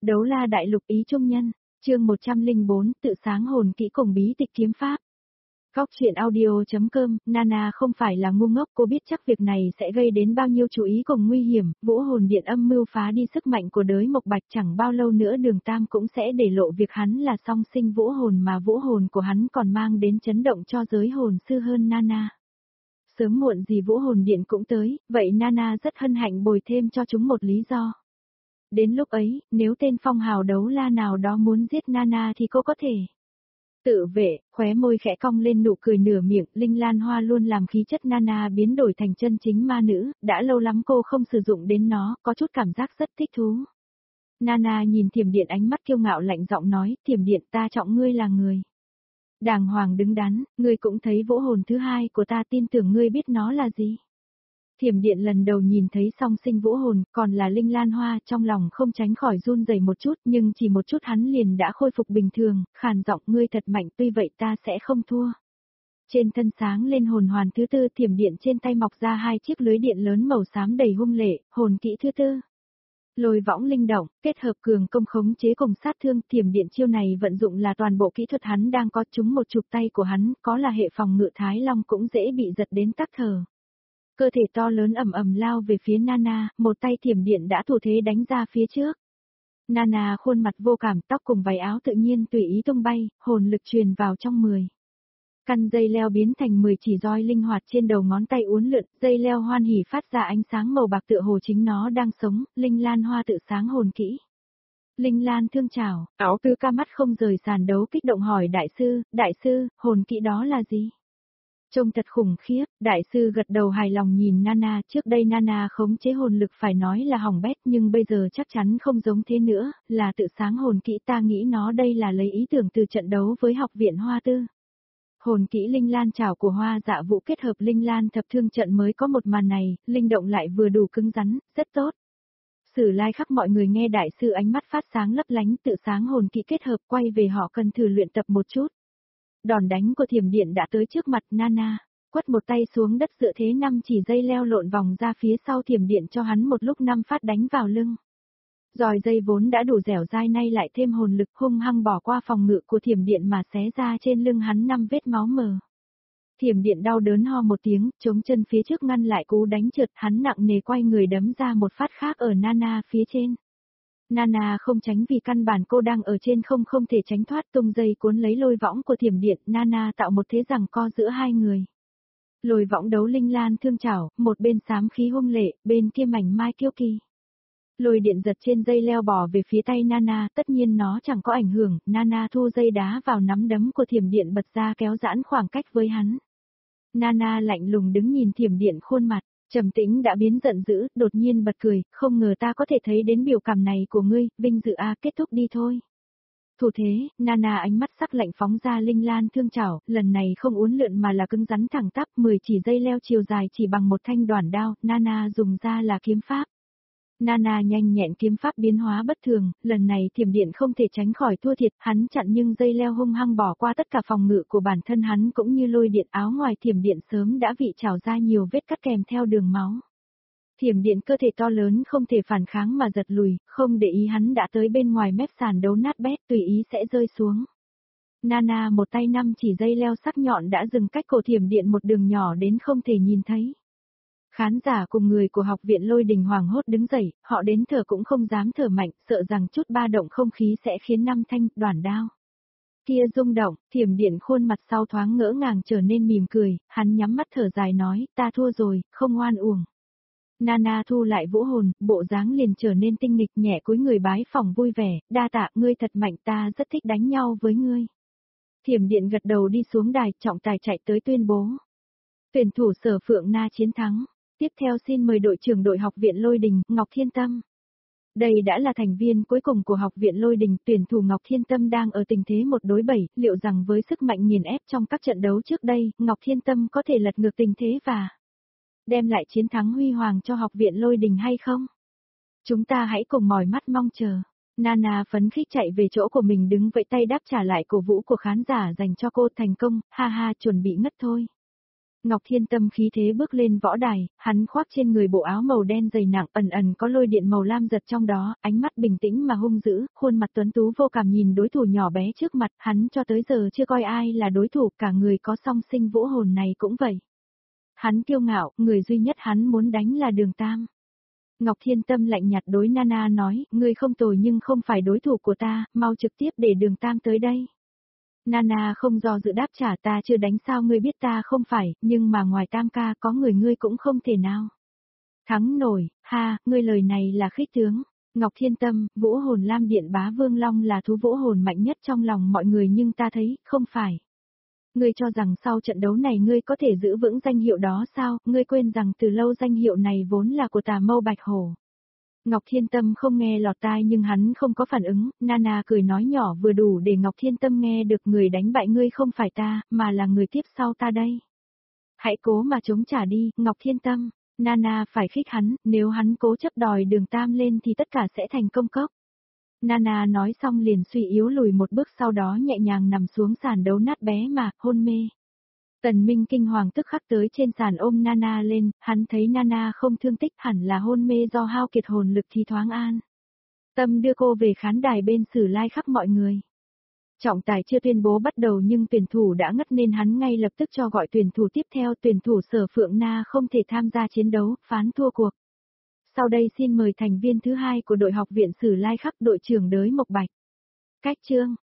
Đấu la đại lục ý trung nhân, chương 104, tự sáng hồn kỹ cùng bí tịch kiếm pháp. Góc truyện audio.com, Nana không phải là ngu ngốc, cô biết chắc việc này sẽ gây đến bao nhiêu chú ý cùng nguy hiểm, vũ hồn điện âm mưu phá đi sức mạnh của đới Mộc Bạch, chẳng bao lâu nữa Đường Tam cũng sẽ để lộ việc hắn là song sinh vũ hồn, mà vũ hồn của hắn còn mang đến chấn động cho giới hồn sư hơn Nana. Sớm muộn gì vũ hồn điện cũng tới, vậy Nana rất hân hạnh bồi thêm cho chúng một lý do. Đến lúc ấy, nếu tên phong hào đấu la nào đó muốn giết Nana thì cô có thể tự vệ. Khóe môi khẽ cong lên nụ cười nửa miệng, Linh Lan Hoa luôn làm khí chất Nana biến đổi thành chân chính ma nữ, đã lâu lắm cô không sử dụng đến nó, có chút cảm giác rất thích thú. Nana nhìn Thiểm Điện, ánh mắt kiêu ngạo lạnh giọng nói, Thiểm Điện, ta trọng ngươi là người đàng hoàng đứng đắn, ngươi cũng thấy vũ hồn thứ hai của ta, tin tưởng ngươi biết nó là gì. Thiểm Điện lần đầu nhìn thấy song sinh vũ hồn, còn là Linh Lan Hoa, trong lòng không tránh khỏi run rẩy một chút, nhưng chỉ một chút hắn liền đã khôi phục bình thường, khàn giọng, ngươi thật mạnh, tuy vậy ta sẽ không thua. Trên thân sáng lên hồn hoàn thứ tư, Thiểm Điện trên tay mọc ra hai chiếc lưới điện lớn màu xám đầy hung lệ, hồn kỹ thứ tư. Lôi võng linh động, kết hợp cường công khống chế cùng sát thương, Thiểm Điện chiêu này vận dụng là toàn bộ kỹ thuật hắn đang có, chúng một chụp tay của hắn, có là hệ phòng ngự Thái Long cũng dễ bị giật đến tắc thở. Cơ thể to lớn ầm ầm lao về phía Nana, một tay Thiểm Điện đã thủ thế đánh ra phía trước. Nana khuôn mặt vô cảm, tóc cùng váy áo tự nhiên tùy ý tung bay, hồn lực truyền vào trong 10 căn dây leo biến thành 10 chỉ roi linh hoạt trên đầu ngón tay uốn lượn, dây leo hoan hỉ phát ra ánh sáng màu bạc tựa hồ chính nó đang sống, Linh Lan Hoa tự sáng hồn kỹ. Linh Lan thương chào, áo tứ ca mắt không rời sàn đấu kích động hỏi đại sư, hồn kỹ đó là gì? Trông thật khủng khiếp, đại sư gật đầu hài lòng nhìn Nana, trước đây Nana khống chế hồn lực phải nói là hỏng bét, nhưng bây giờ chắc chắn không giống thế nữa, là tự sáng hồn kỹ, ta nghĩ nó đây là lấy ý tưởng từ trận đấu với học viện Hoa Tư. Hồn kỹ Linh Lan Trảo của Hoa Dạ Vũ kết hợp Linh Lan Thập Thương trận mới có một màn này, linh động lại vừa đủ cứng rắn, rất tốt. Sử lai khắp mọi người nghe đại sư ánh mắt phát sáng lấp lánh, tự sáng hồn kỹ kết hợp, quay về họ cần thử luyện tập một chút. Đòn đánh của Thiểm Điện đã tới trước mặt Nana, quất một tay xuống đất dựa thế 5 chỉ dây leo lộn vòng ra phía sau Thiểm Điện cho hắn một lúc 5 phát đánh vào lưng. Roi dây vốn đã đủ dẻo dai nay lại thêm hồn lực hung hăng bỏ qua phòng ngự của Thiểm Điện mà xé ra trên lưng hắn 5 vết máu mờ. Thiểm Điện đau đớn ho một tiếng, chống chân phía trước ngăn lại cú đánh trượt, hắn nặng nề quay người đấm ra một phát khác ở Nana phía trên. Nana không tránh vì căn bản cô đang ở trên không thể tránh thoát, tung dây cuốn lấy lôi võng của Thiểm Điện, Nana tạo một thế giằng co giữa hai người. Lôi võng đấu Linh Lan thương chảo, một bên xám khí hung lệ, bên kia mảnh mai kiêu kỳ. Lôi điện giật trên dây leo bò về phía tay Nana, tất nhiên nó chẳng có ảnh hưởng, Nana thu dây đá vào nắm đấm của Thiểm Điện bật ra kéo giãn khoảng cách với hắn. Nana lạnh lùng đứng nhìn Thiểm Điện, khuôn mặt trầm tĩnh đã biến giận dữ, đột nhiên bật cười, không ngờ ta có thể thấy đến biểu cảm này của ngươi, vinh dự a, kết thúc đi thôi. Thủ thế, Nana ánh mắt sắc lạnh phóng ra Linh Lan thương chảo, lần này không uốn lượn mà là cứng rắn thẳng tắp, 10 chỉ dây leo chiều dài chỉ bằng một thanh đoản đao, Nana dùng ra là kiếm pháp. Nana nhanh nhẹn kiếm pháp biến hóa bất thường, lần này Thiểm Điện không thể tránh khỏi thua thiệt, hắn chặn nhưng dây leo hung hăng bỏ qua tất cả phòng ngự của bản thân hắn cũng như lôi điện, áo ngoài Thiểm Điện sớm đã bị trào ra nhiều vết cắt kèm theo đường máu. Thiểm Điện cơ thể to lớn không thể phản kháng mà giật lùi, không để ý hắn đã tới bên ngoài mép sàn đấu nát bét, tùy ý sẽ rơi xuống. Nana một tay 5 chỉ dây leo sắc nhọn đã dừng cách cổ Thiểm Điện một đường nhỏ đến không thể nhìn thấy. Khán giả cùng người của học viện Lôi Đình hoảng hốt đứng dậy, họ đến thở cũng không dám thở mạnh, sợ rằng chút ba động không khí sẽ khiến 5 thanh đoản đao kia rung động. Thiểm Điện khuôn mặt sau thoáng ngỡ ngàng trở nên mỉm cười, hắn nhắm mắt thở dài nói, ta thua rồi, không oan uổng. Nana thu lại vũ hồn, bộ dáng liền trở nên tinh nghịch, nhẹ cúi người bái phỏng vui vẻ, đa tạ, ngươi thật mạnh, ta rất thích đánh nhau với ngươi. Thiểm Điện gật đầu đi xuống đài, trọng tài chạy tới tuyên bố. Tuyển thủ Sở Phượng Na chiến thắng. Tiếp theo xin mời đội trưởng đội học viện Lôi Đình, Ngọc Thiên Tâm. Đây đã là thành viên cuối cùng của học viện Lôi Đình, tuyển thủ Ngọc Thiên Tâm đang ở tình thế 1 đối 7, liệu rằng với sức mạnh nghiền ép trong các trận đấu trước đây, Ngọc Thiên Tâm có thể lật ngược tình thế và đem lại chiến thắng huy hoàng cho học viện Lôi Đình hay không? Chúng ta hãy cùng mỏi mắt mong chờ. Nana phấn khích chạy về chỗ của mình đứng vẫy tay đáp trả lại cổ vũ của khán giả dành cho cô, thành công, ha ha, chuẩn bị ngất thôi. Ngọc Thiên Tâm khí thế bước lên võ đài, hắn khoác trên người bộ áo màu đen dày nặng ẩn ẩn có lôi điện màu lam giật trong đó, ánh mắt bình tĩnh mà hung dữ, khuôn mặt tuấn tú vô cảm nhìn đối thủ nhỏ bé trước mặt, hắn cho tới giờ chưa coi ai là đối thủ, cả người có song sinh vũ hồn này cũng vậy. Hắn kiêu ngạo, người duy nhất hắn muốn đánh là Đường Tam. Ngọc Thiên Tâm lạnh nhạt đối Nana nói, ngươi không tồi nhưng không phải đối thủ của ta, mau trực tiếp để Đường Tam tới đây. Nana không do dự đáp trả, ta chưa đánh sao ngươi biết ta không phải, nhưng mà ngoài Tam ca có người ngươi cũng không thể nào thắng nổi, ha, ngươi lời này là khích tướng. Ngọc Thiên Tâm, vũ hồn Lam Điện Bá Vương Long là thú vũ hồn mạnh nhất trong lòng mọi người nhưng ta thấy, không phải. Ngươi cho rằng sau trận đấu này ngươi có thể giữ vững danh hiệu đó sao, ngươi quên rằng từ lâu danh hiệu này vốn là của Tà Mâu Bạch Hổ. Ngọc Thiên Tâm không nghe lọt tai nhưng hắn không có phản ứng, Nana cười nói nhỏ vừa đủ để Ngọc Thiên Tâm nghe được, người đánh bại ngươi không phải ta, mà là người tiếp sau ta đây. Hãy cố mà chống trả đi, Ngọc Thiên Tâm. Nana phải khích hắn, nếu hắn cố chấp đòi Đường Tam lên thì tất cả sẽ thành công cốc. Nana nói xong liền suy yếu lùi một bước, sau đó nhẹ nhàng nằm xuống sàn đấu nát bé mà, hôn mê. Tần Minh kinh hoàng tức khắc tới trên sàn ôm Nana lên, hắn thấy Nana không thương tích, hẳn là hôn mê do hao kiệt hồn lực thì thoáng an. Tâm đưa cô về khán đài bên Sử Lai khắp mọi người. Trọng tài chưa tuyên bố bắt đầu nhưng tuyển thủ đã ngất nên hắn ngay lập tức cho gọi tuyển thủ tiếp theo, tuyển thủ Sở Phượng Na không thể tham gia chiến đấu, phán thua cuộc. Sau đây xin mời thành viên thứ hai của đội học viện Sử Lai khắc, đội trưởng Đới Mộc Bạch. Cách chương